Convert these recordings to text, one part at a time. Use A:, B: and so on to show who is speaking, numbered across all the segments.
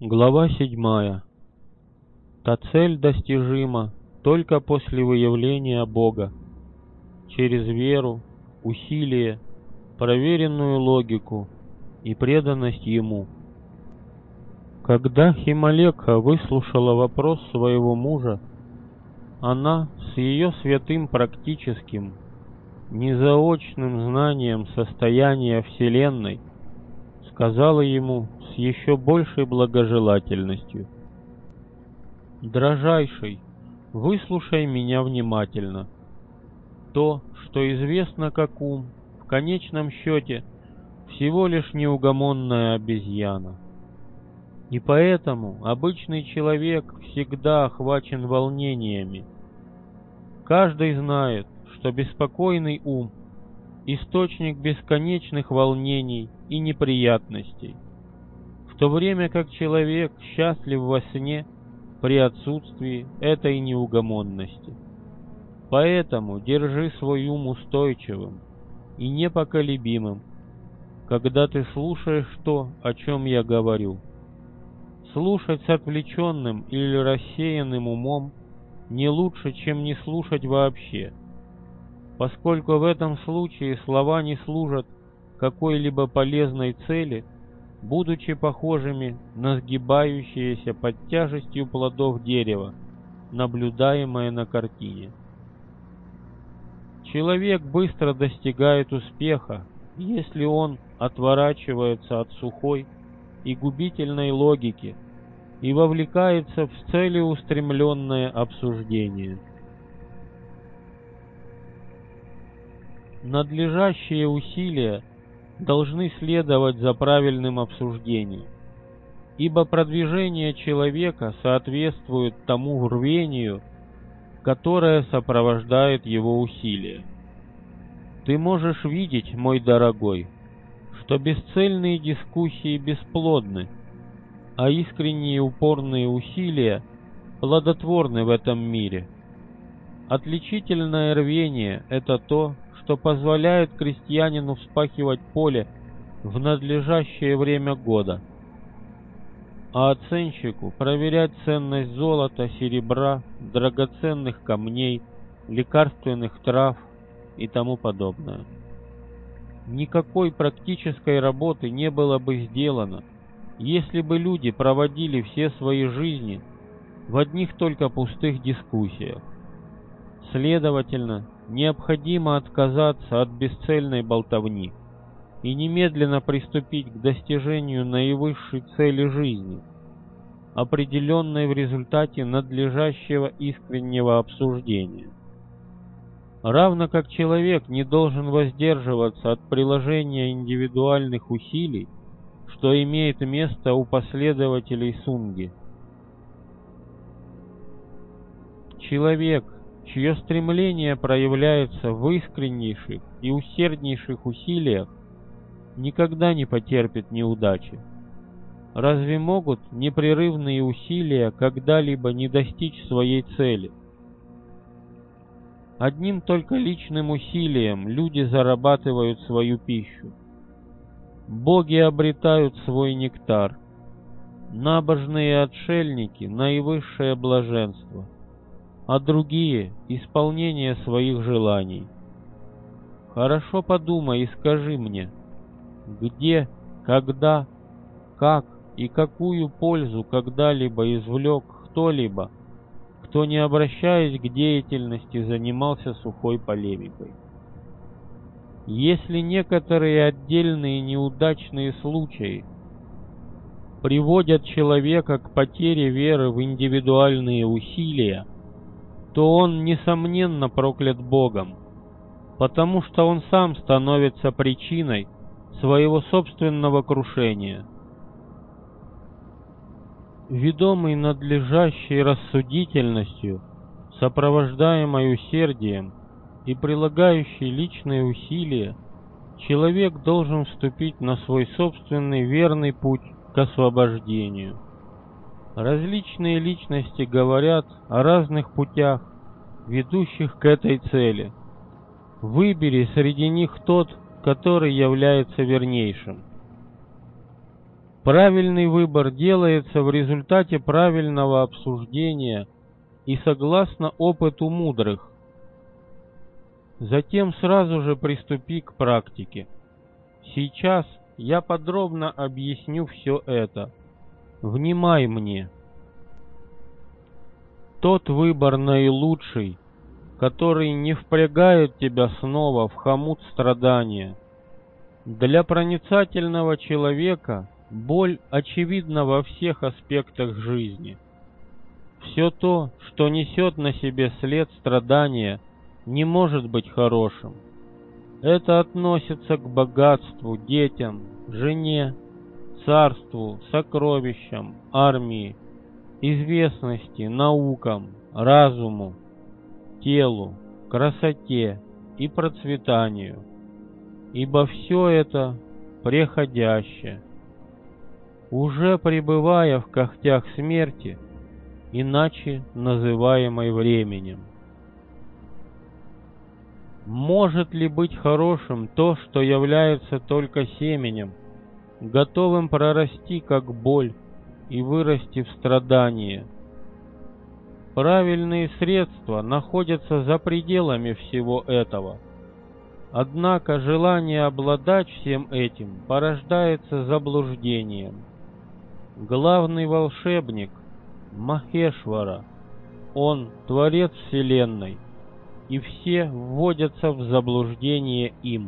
A: Глава 7. Та цель достижима только после выявления Бога, через веру, усилие, проверенную логику и преданность Ему. Когда Хималекха выслушала вопрос своего мужа, она с ее святым практическим, незаочным знанием состояния Вселенной сказала ему с еще большей благожелательностью: «Дрожайший, выслушай меня внимательно. То, что известно как ум, в конечном счете всего лишь неугомонная обезьяна. И поэтому обычный человек всегда охвачен волнениями. Каждый знает, что беспокойный ум — источник бесконечных волнений и неприятностей, в то время как человек счастлив во сне при отсутствии этой неугомонности. Поэтому держи свой ум устойчивым и непоколебимым, когда ты слушаешь то, о чем я говорю. Слушать с отвлеченным или рассеянным умом не лучше, чем не слушать вообще, поскольку в этом случае слова не служат какой-либо полезной цели, будучи похожими на сгибающиеся под тяжестью плодов дерева, наблюдаемое на картине. Человек быстро достигает успеха, если он отворачивается от сухой и губительной логики и вовлекается в целеустремленное обсуждение. Надлежащие усилия должны следовать за правильным обсуждением, ибо продвижение человека соответствует тому рвению, которое сопровождает его усилия. Ты можешь видеть, мой дорогой, что бесцельные дискуссии бесплодны, а искренние упорные усилия плодотворны в этом мире. Отличительное рвение — это то, что позволяет крестьянину вспахивать поле в надлежащее время года, а оценщику проверять ценность золота, серебра, драгоценных камней, лекарственных трав и тому подобное. Никакой практической работы не было бы сделано, если бы люди проводили все свои жизни в одних только пустых дискуссиях. Следовательно, необходимо отказаться от бесцельной болтовни и немедленно приступить к достижению наивысшей цели жизни, определенной в результате надлежащего искреннего обсуждения. Равно как человек не должен воздерживаться от приложения индивидуальных усилий, что имеет место у последователей Сунги. Человек, чье стремление проявляется в искреннейших и усерднейших усилиях, никогда не потерпит неудачи. Разве могут непрерывные усилия когда-либо не достичь своей цели? Одним только личным усилием люди зарабатывают свою пищу. Боги обретают свой нектар. Набожные отшельники — наивысшее блаженство, а другие — исполнение своих желаний. Хорошо подумай и скажи мне, где, когда, как и какую пользу когда-либо извлек кто-либо, кто, не обращаясь к деятельности, занимался сухой полемикой. Если некоторые отдельные неудачные случаи приводят человека к потере веры в индивидуальные усилия, то он, несомненно, проклят Богом, потому что он сам становится причиной своего собственного крушения. Ведомый надлежащей рассудительностью, сопровождаемой усердием и прилагающий личные усилия, человек должен вступить на свой собственный верный путь к освобождению. Различные личности говорят о разных путях, ведущих к этой цели. Выбери среди них тот, который является вернейшим. Правильный выбор делается в результате правильного обсуждения и согласно опыту мудрых. Затем сразу же приступи к практике. Сейчас я подробно объясню все это. Внимай мне. Тот выбор наилучший, который не впрягает тебя снова в хомут страдания. Для проницательного человека боль очевидна во всех аспектах жизни. Все то, что несет на себе след страдания, не может быть хорошим. Это относится к богатству, детям, жене, царству, сокровищам, армии, известности, наукам, разуму, телу, красоте и процветанию, ибо все это преходяще. Уже пребывая в когтях смерти, иначе называемой временем. Может ли быть хорошим то, что является только семенем, готовым прорасти как боль и вырасти в страдание? Правильные средства находятся за пределами всего этого. Однако желание обладать всем этим порождается заблуждением. Главный волшебник Махешвара, он творец Вселенной, и все вводятся в заблуждение им.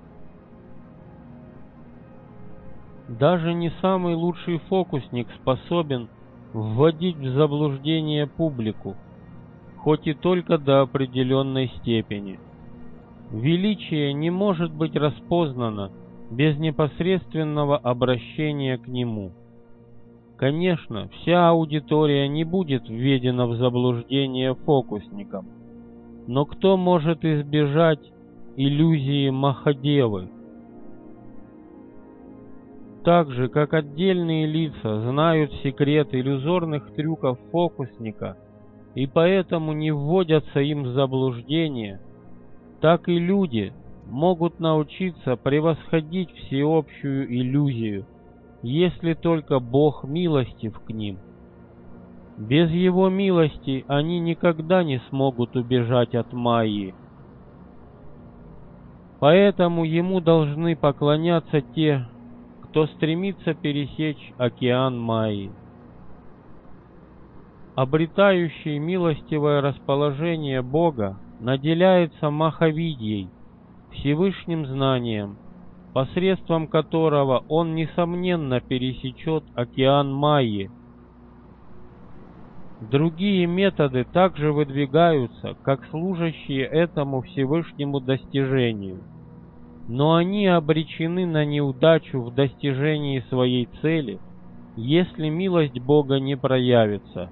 A: Даже не самый лучший фокусник способен вводить в заблуждение публику, хоть и только до определенной степени. Величие не может быть распознано без непосредственного обращения к нему. Конечно, вся аудитория не будет введена в заблуждение фокусником, но кто может избежать иллюзии Махадевы? Так же, как отдельные лица знают секрет иллюзорных трюков фокусника и поэтому не вводятся им в заблуждение, так и люди могут научиться превосходить всеобщую иллюзию, если только Бог милостив к ним. Без Его милости они никогда не смогут убежать от Майи. Поэтому Ему должны поклоняться те, кто стремится пересечь океан Майи. Обретающий милостивое расположение Бога наделяется Махавидьей, Всевышним знанием, посредством которого он, несомненно, пересечет океан Майи. Другие методы также выдвигаются, как служащие этому Всевышнему достижению, но они обречены на неудачу в достижении своей цели, если милость Бога не проявится.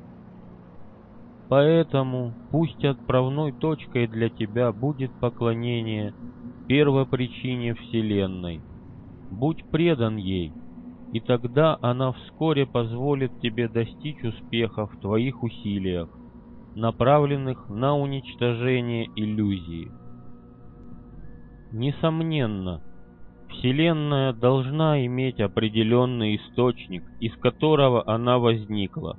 A: Поэтому пусть отправной точкой для тебя будет поклонение первопричине Вселенной. Будь предан ей, и тогда она вскоре позволит тебе достичь успеха в твоих усилиях, направленных на уничтожение иллюзии. Несомненно, Вселенная должна иметь определенный источник, из которого она возникла.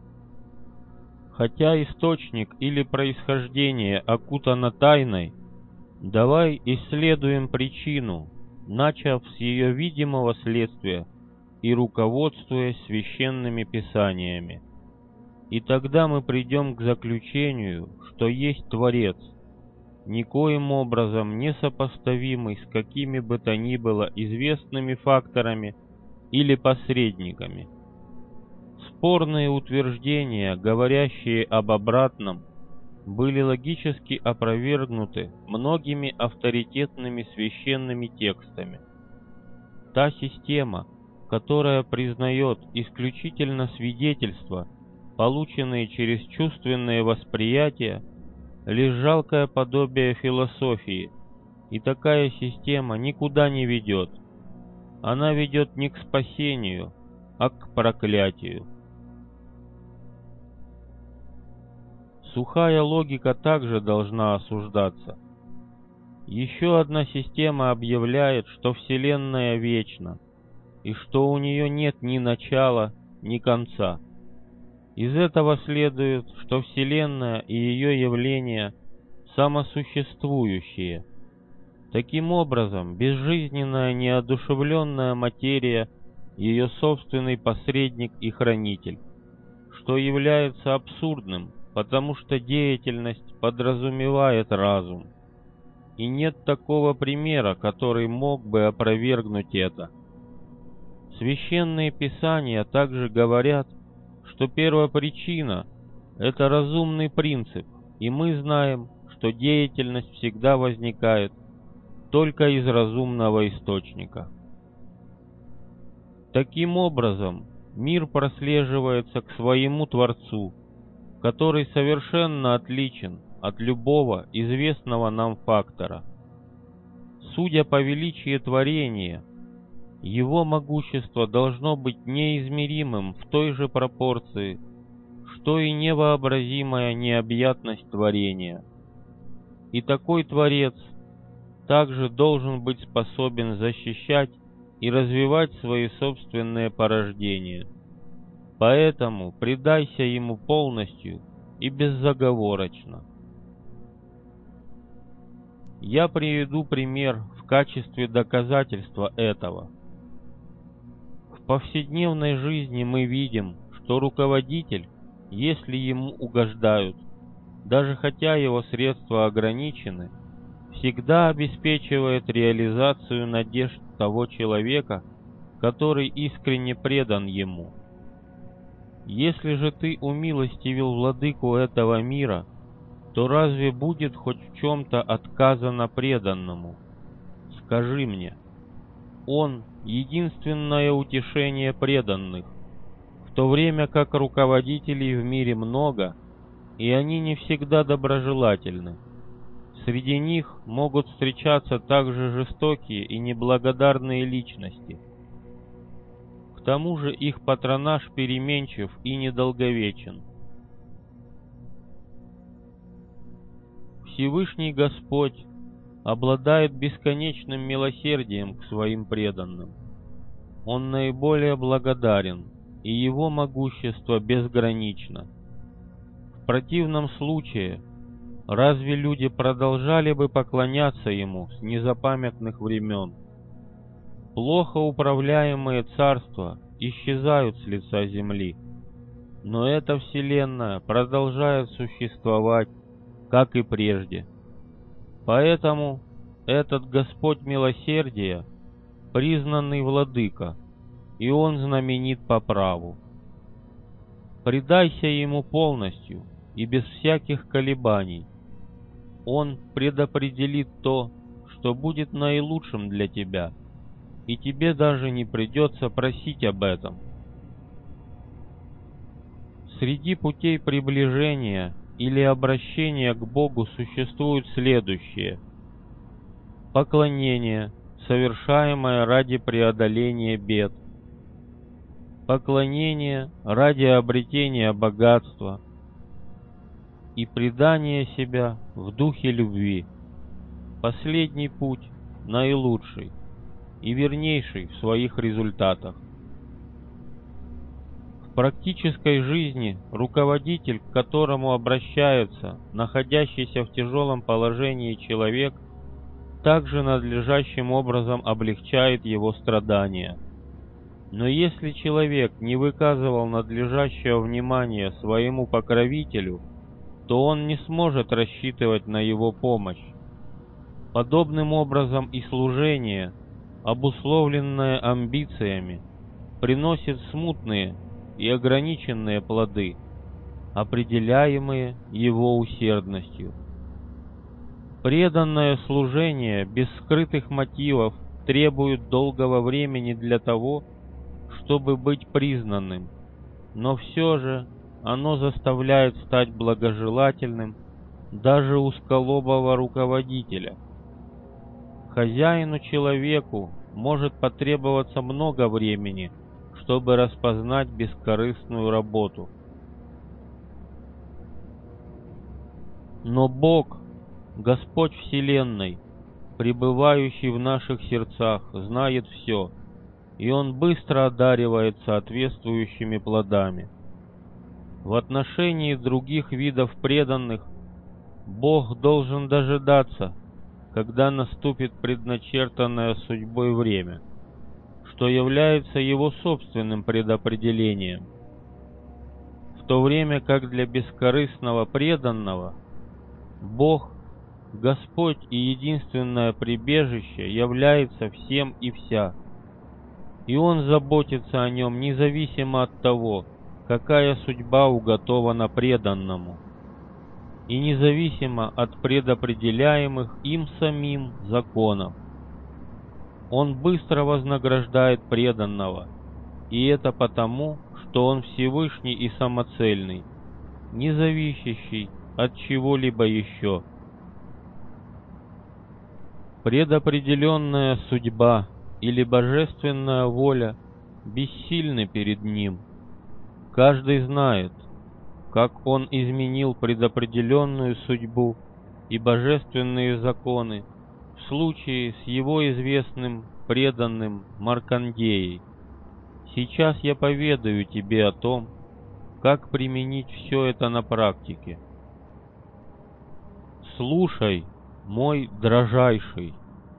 A: Хотя источник или происхождение окутано тайной, давай исследуем причину, начав с ее видимого следствия и руководствуясь священными писаниями. И тогда мы придем к заключению, что есть Творец, никоим образом не сопоставимый с какими бы то ни было известными факторами или посредниками. Спорные утверждения, говорящие об обратном, были логически опровергнуты многими авторитетными священными текстами. Та система, которая признает исключительно свидетельства, полученные через чувственные восприятия, лишь жалкое подобие философии, и такая система никуда не ведет. Она ведет не к спасению, а к проклятию. Сухая логика также должна осуждаться. Еще одна система объявляет, что Вселенная вечна. и что у нее нет ни начала, ни конца. Из этого следует, что Вселенная и ее явления самосуществующие. Таким образом, безжизненная неодушевленная материя — ее собственный посредник и хранитель, что является абсурдным, потому что деятельность подразумевает разум. И нет такого примера, который мог бы опровергнуть это. Священные писания также говорят, что первопричина — это разумный принцип, и мы знаем, что деятельность всегда возникает только из разумного источника. Таким образом, мир прослеживается к своему Творцу, который совершенно отличен от любого известного нам фактора. Судя по величию творения, его могущество должно быть неизмеримым в той же пропорции, что и невообразимая необъятность творения. И такой Творец также должен быть способен защищать и развивать свои собственные порождения. Поэтому предайся ему полностью и безоговорочно. Я приведу пример в качестве доказательства этого. В повседневной жизни мы видим, что руководитель, если ему угождают, даже хотя его средства ограничены, всегда обеспечивает реализацию надежд того человека, который искренне предан ему. Если же ты умилостивил владыку этого мира, то разве будет хоть в чем-то отказано преданному? Скажи мне, он — единственное утешение преданных, в то время как руководителей в мире много, и они не всегда доброжелательны. Среди них могут встречаться также жестокие и неблагодарные личности. К тому же их патронаж переменчив и недолговечен. Всевышний Господь обладает бесконечным милосердием к своим преданным. Он наиболее благодарен, и его могущество безгранично. В противном случае, разве люди продолжали бы поклоняться ему с незапамятных времен? Плохо управляемые царства исчезают с лица земли, но эта вселенная продолжает существовать, как и прежде. Поэтому этот Господь милосердия — признанный владыка, и он знаменит по праву. Предайся ему полностью и без всяких колебаний. Он предопределит то, что будет наилучшим для тебя, и тебе даже не придется просить об этом. Среди путей приближения или обращения к Богу существуют следующие: поклонение, совершаемое ради преодоления бед, поклонение ради обретения богатства и предание себя в духе любви. Последний путь наилучший и вернейший в своих результатах. В практической жизни руководитель, к которому обращается находящийся в тяжелом положении человек, также надлежащим образом облегчает его страдания. Но если человек не выказывал надлежащего внимания своему покровителю, то он не сможет рассчитывать на его помощь. Подобным образом и служение, обусловленное амбициями, приносит смутные и ограниченные плоды, определяемые его усердностью. Преданное служение без скрытых мотивов требует долгого времени для того, чтобы быть признанным, но все же оно заставляет стать благожелательным даже узколобого руководителя. Хозяину-человеку может потребоваться много времени, чтобы распознать бескорыстную работу. Но Бог, Господь Вселенной, пребывающий в наших сердцах, знает все и он быстро одаривает соответствующими плодами. В отношении других видов преданных Бог должен дожидаться, когда наступит предначертанное судьбой время, что является его собственным предопределением, в то время как для бескорыстного преданного Бог, Господь и единственное прибежище является всем и вся, и Он заботится о нем независимо от того, какая судьба уготована преданному, и независимо от предопределяемых им самим законов. Он быстро вознаграждает преданного, и это потому, что Он Всевышний и самоцельный, не зависящий от чего-либо еще. Предопределенная судьба или божественная воля бессильны перед Ним. Каждый знает, как Он изменил предопределенную судьбу и божественные законы в случае с его известным преданным Маркандеей. Сейчас я поведаю тебе о том, как применить все это на практике. Слушай, мой дрожайший.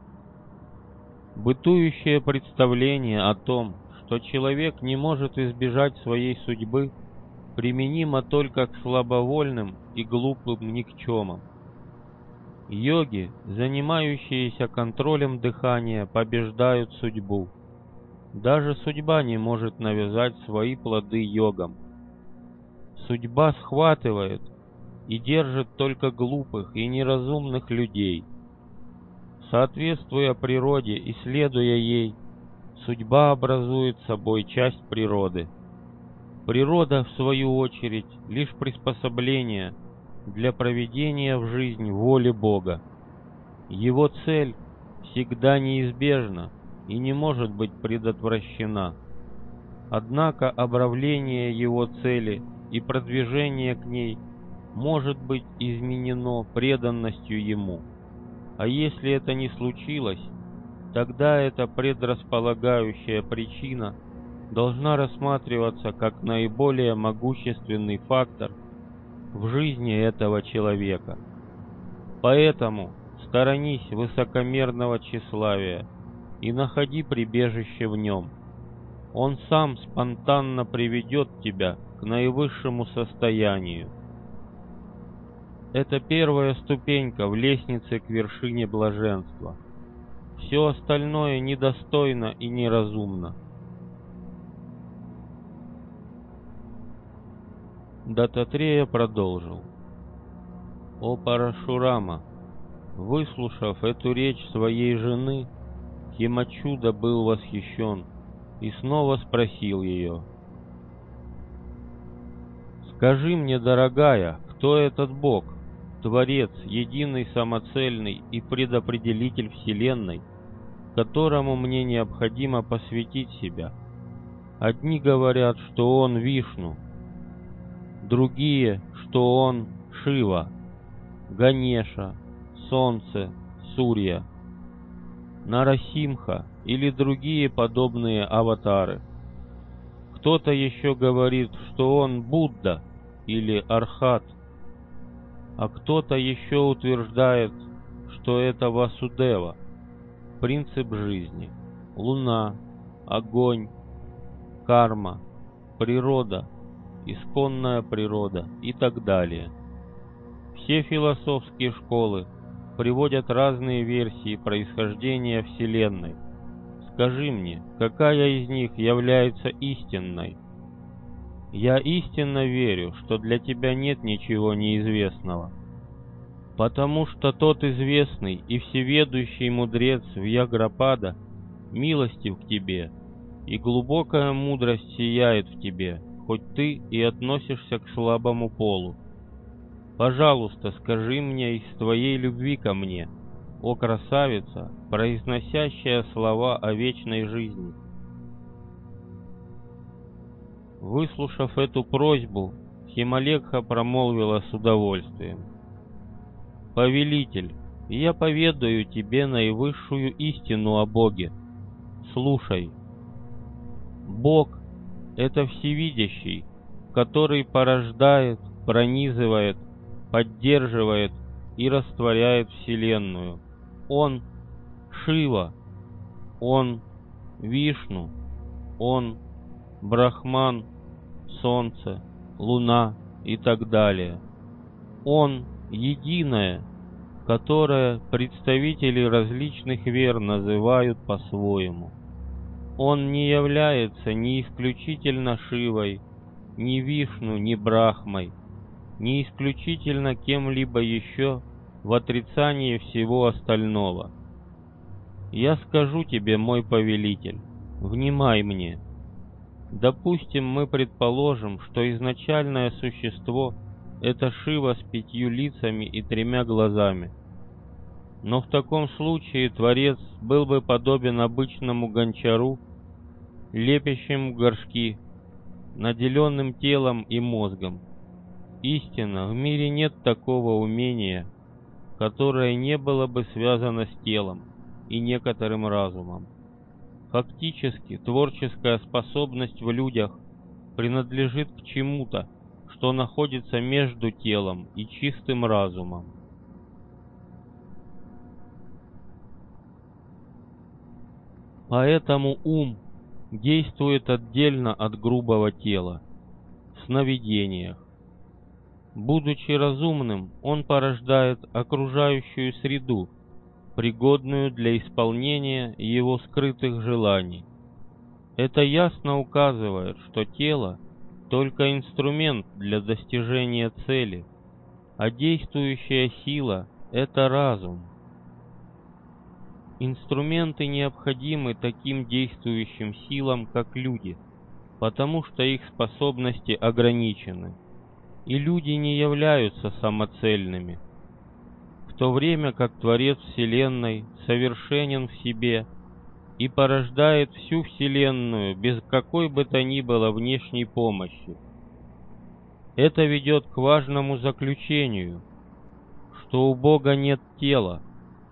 A: Бытующее представление о том, что человек не может избежать своей судьбы, применимо только к слабовольным и глупым никчемам. Йоги, занимающиеся контролем дыхания, побеждают судьбу. Даже судьба не может навязать свои плоды йогам. Судьба схватывает и держит только глупых и неразумных людей. Соответствуя природе и следуя ей, судьба образует собой часть природы. Природа, в свою очередь, лишь приспособление для проведения в жизнь воли Бога. Его цель всегда неизбежна и не может быть предотвращена. Однако обравление его цели и продвижение к ней может быть изменено преданностью ему. А если это не случилось, тогда эта предрасполагающая причина должна рассматриваться как наиболее могущественный фактор в жизни этого человека. Поэтому сторонись высокомерного тщеславия и находи прибежище в нем. Он сам спонтанно приведет тебя к наивысшему состоянию. Это первая ступенька в лестнице к вершине блаженства. Все остальное недостойно и неразумно. Дататрея продолжил. «О Парашурама, выслушав эту речь своей жены, Химачуда был восхищен и снова спросил ее: «Скажи мне, дорогая, кто этот Бог, Творец, единый, самоцельный и предопределитель Вселенной, которому мне необходимо посвятить себя? Одни говорят, что он Вишну, другие, что он Шива, Ганеша, Солнце, Сурья, Нарасимха или другие подобные аватары. Кто-то еще говорит, что он Будда или Архат, а кто-то еще утверждает, что это Васудева, принцип жизни, луна, огонь, карма, природа, исконная природа и так далее. Все философские школы приводят разные версии происхождения Вселенной. Скажи мне, какая из них является истинной? Я истинно верю, что для тебя нет ничего неизвестного, потому что тот известный и всеведущий мудрец Вьяграпада милостив к тебе, и глубокая мудрость сияет в тебе, хоть ты и относишься к слабому полу. Пожалуйста, скажи мне из твоей любви ко мне, о красавица, произносящая слова о вечной жизни». Выслушав эту просьбу, Хималекха промолвила с удовольствием: «Повелитель, я поведаю тебе наивысшую истину о Боге. Слушай. Бог — это всевидящий, который порождает, пронизывает, поддерживает и растворяет Вселенную. Он — Шива, Он — Вишну, Он — Брахман, Солнце, Луна и так далее. Он — единое, которое представители различных вер называют по-своему. Он не является ни исключительно Шивой, ни Вишну, ни Брахмой, ни исключительно кем-либо еще в отрицании всего остального. Я скажу тебе, мой повелитель, внимай мне. Допустим, мы предположим, что изначальное существо — это Шива с 5 лицами и 3 глазами. Но в таком случае Творец был бы подобен обычному гончару, лепящему горшки, наделенным телом и мозгом. Истинно, в мире нет такого умения, которое не было бы связано с телом и некоторым разумом. Фактически, творческая способность в людях принадлежит к чему-то, что находится между телом и чистым разумом. Поэтому ум действует отдельно от грубого тела, в сновидениях. Будучи разумным, он порождает окружающую среду, пригодную для исполнения его скрытых желаний. Это ясно указывает, что тело — только инструмент для достижения цели, а действующая сила — это разум. Инструменты необходимы таким действующим силам, как люди, потому что их способности ограничены, и люди не являются самоцельными, в то время как Творец Вселенной совершенен в себе и порождает всю Вселенную без какой бы то ни было внешней помощи. Это ведет к важному заключению, что у Бога нет тела,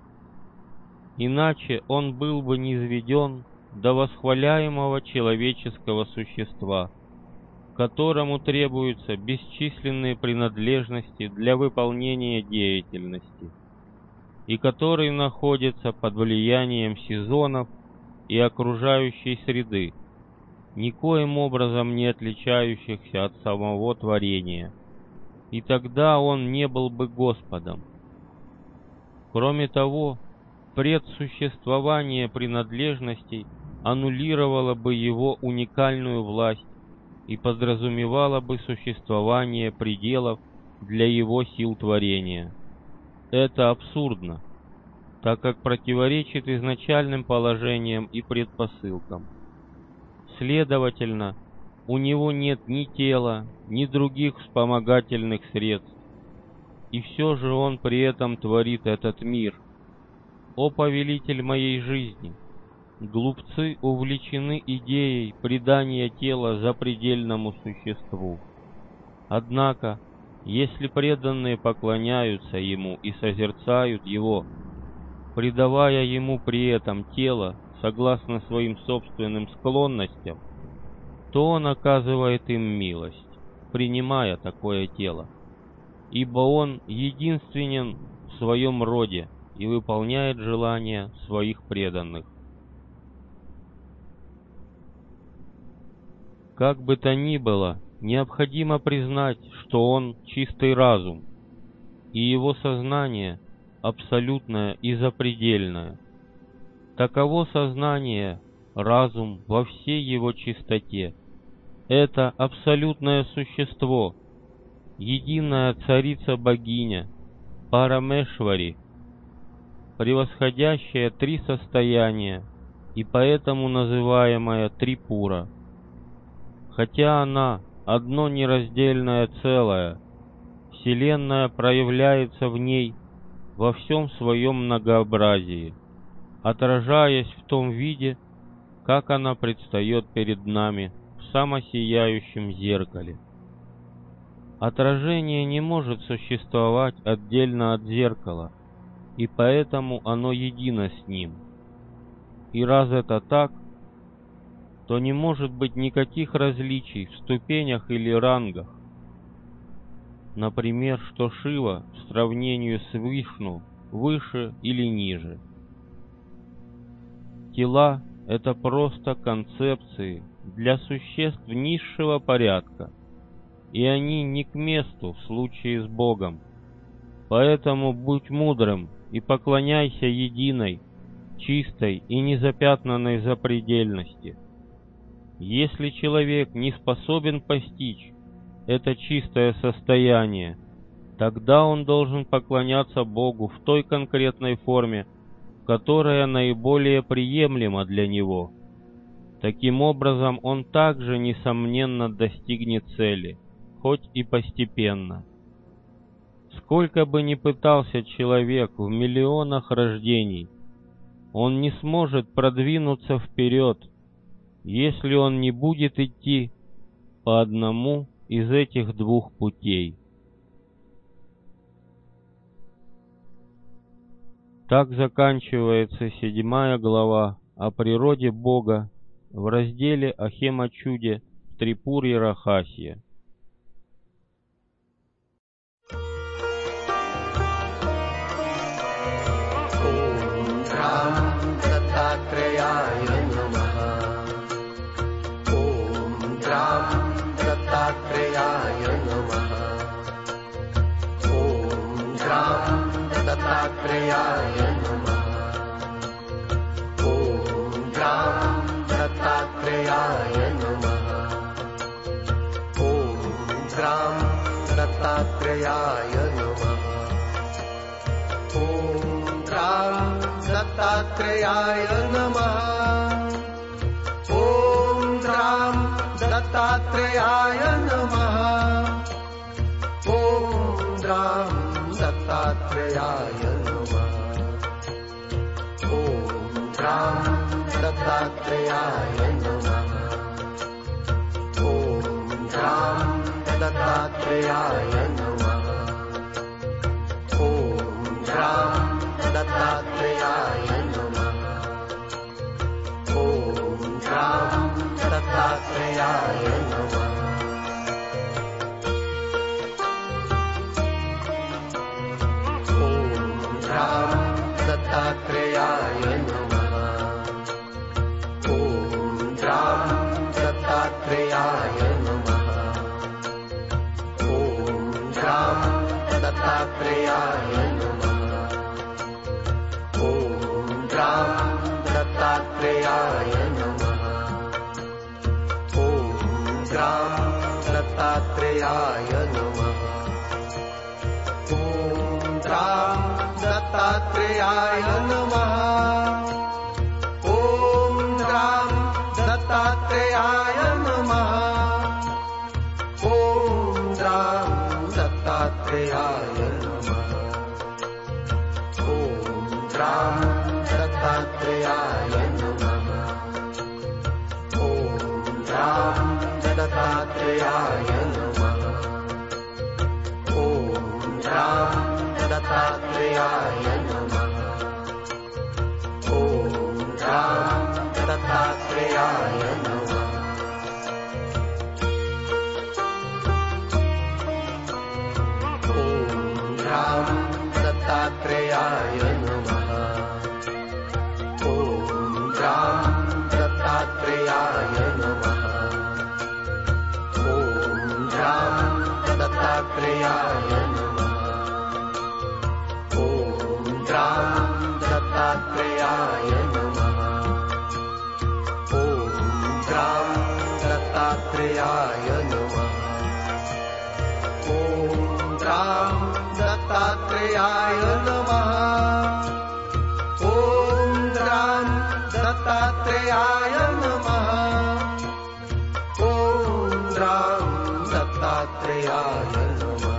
A: иначе он был бы низведен до восхваляемого человеческого существа, которому требуются бесчисленные принадлежности для выполнения деятельности, и который находится под влиянием сезонов и окружающей среды, никоим образом не отличающихся от самого творения, и тогда он не был бы Господом. Кроме того, предсуществование принадлежностей аннулировало бы его уникальную власть и подразумевало бы существование пределов для его сил творения. Это абсурдно, так как противоречит изначальным положениям и предпосылкам. Следовательно, у него нет ни тела, ни других вспомогательных средств, и все же он при этом творит этот мир. О повелитель моей жизни! Глупцы увлечены идеей придания тела запредельному существу. Однако, если преданные поклоняются ему и созерцают его, придавая ему при этом тело согласно своим собственным склонностям, то он оказывает им милость, принимая такое тело, ибо он единственен в своем роде и выполняет желания своих преданных. Как бы то ни было, необходимо признать, что он чистый разум, и его сознание абсолютное и запредельное. Таково сознание, разум во всей его чистоте. Это абсолютное существо, единая царица-богиня, Парамешвари, превосходящая 3 состояния и поэтому называемая Трипура. Хотя она одно нераздельное целое, Вселенная проявляется в ней во всем своем многообразии, отражаясь в том виде, как она предстает перед нами в самосияющем зеркале. Отражение не может существовать отдельно от зеркала, и поэтому оно едино с ним. И раз это так, то не может быть никаких различий в ступенях или рангах. Например, что Шива в сравнении с Вишну выше или ниже. Тела — это просто концепции для существ низшего порядка, и они не к месту в случае с Богом. Поэтому будь мудрым и поклоняйся единой, чистой и незапятнанной запредельности. Если человек не способен постичь это чистое состояние, тогда он должен поклоняться Богу в той конкретной форме, которая наиболее приемлема для него. Таким образом, он также, несомненно, достигнет цели, хоть и постепенно. Сколько бы ни пытался человек в миллионах рождений, он не сможет продвинуться вперед, если он не будет идти по одному из этих двух путей. Так заканчивается 7 глава о природе Бога в разделе о Хемачуде в Трипуре-Рахасье.
B: दत्तात्रेयाय नमः। ॐ ग्रां दत्तात्रेयाय नमः। ॐ ग्रां दत्तात्रेयाय नमः। ॐ ग्रां दत्तात्रेयाय नमः। ॐ ग्रां दत्तात्रेयाय नमः। ॐ ग्रां दत्तात्रेयाय नमः। ॐ ग्रां दत्तात्रेयाय नमः। ॐ ग्रां दत्तात्रेयाय नमः। ॐ ग्रां दत्तात्रेयाय नमः। ॐ ग्रां दत्तात्रेयाय नमः। दत्तात्रेयाय नमः। ॐ ग्रां दत्तात्रेयाय नमः। ॐ ग्रां दत्तात्रेयाय नमः। ॐ ग्रां दत्तात्रेयाय नमः। ॐ ग्रां दत्तात्रेयाय नमः। ॐ ग्रां दत्तात्रेयाय नमः। ॐ ग्रां दत्तात्रेयाय नमः। ॐ ग्रां दत्तात्रेयाय नमः। ॐ ग्रां दत्तात्रेयाय नमः। ॐ ग्रां दत्तात्रेयाय नमः। ॐ ग्रां दत्तात्रेयाय नमः। ॐ ग्रां दत्तात्रेयाय नमः। ॐ ग्रां दत्तात्रेयाय नमः। ॐ ग्रां दत्तात्रेयाय नमः। ॐ ग्रां दत्तात्रेयाय नमः। ॐ ग्रां दत्तात्रेयाय नमः। ॐ ग्रां दत्तात्रेयाय नमः। ॐ ग्रां दत्तात्रेयाय नमः। ॐ ग्रां दत्तात्रेयाय नमः। ॐ ग्रां दत्तात्रेयाय नमः।